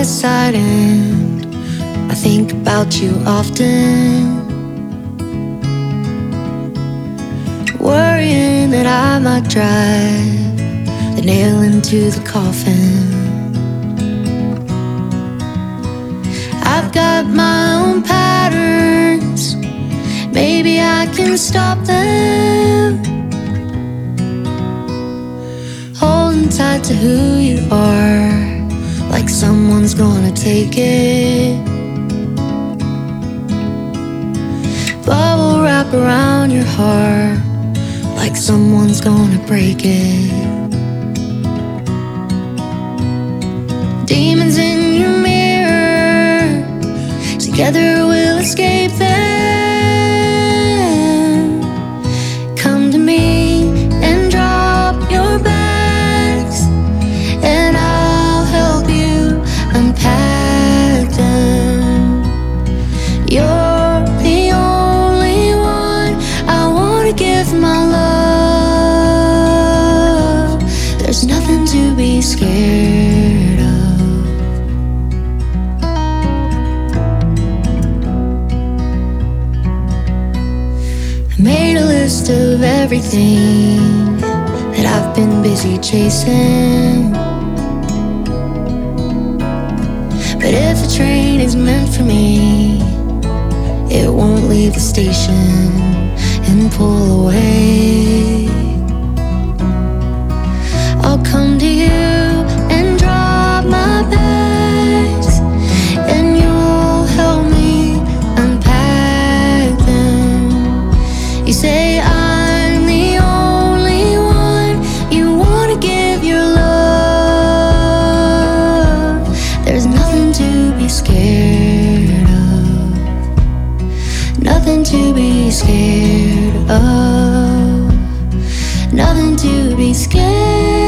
side and I think about you often, worrying that I might drive the nail into the coffin. I've got my own patterns, maybe I can stop them. Holding tight to who you are, like someone's gonna take it. Bubble wrap around your heart, like someone's gonna break it. Demons in your mirror, together we'll escape them. Come to me and drop your bags, and I'll help you unpack them. You're the only one I wanna give my love. There's nothing to be scared of. I made a list of everything that I've been busy chasing, but if a train is meant for me, it won't leave the station and pull away. I'll come to you and drop my bags, and you'll help me unpack them. You say I'm the only one you wanna give your love. There's nothing to be scared of, nothing to be scared of, nothing to be scared of.